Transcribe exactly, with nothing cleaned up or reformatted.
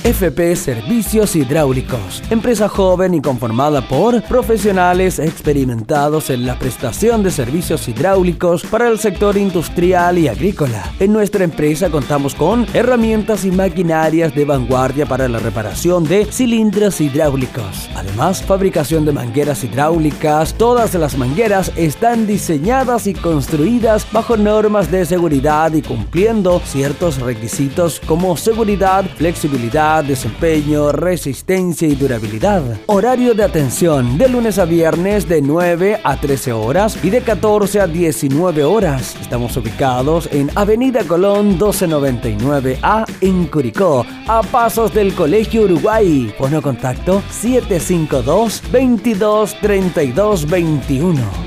F P Servicios Hidráulicos, empresa joven y conformada por profesionales experimentados en la prestación de servicios hidráulicos para el sector industrial y agrícola. En nuestra empresa contamos con herramientas y maquinarias de vanguardia para la reparación de cilindros hidráulicos. Además, fabricación de mangueras hidráulicas. Todas las mangueras están diseñadas y construidas bajo normas de seguridad y cumpliendo ciertos requisitos como seguridad, flexibilidad, desempeño, resistencia y durabilidad. Horario de atención de lunes a viernes de nueve a trece horas y de catorce a diecinueve horas. Estamos ubicados en Avenida Colón doce noventa y nueve A en Curicó, a pasos del Colegio Uruguay. Fono contacto siete cinco dos, veintidós, treinta y dos, veintiuno.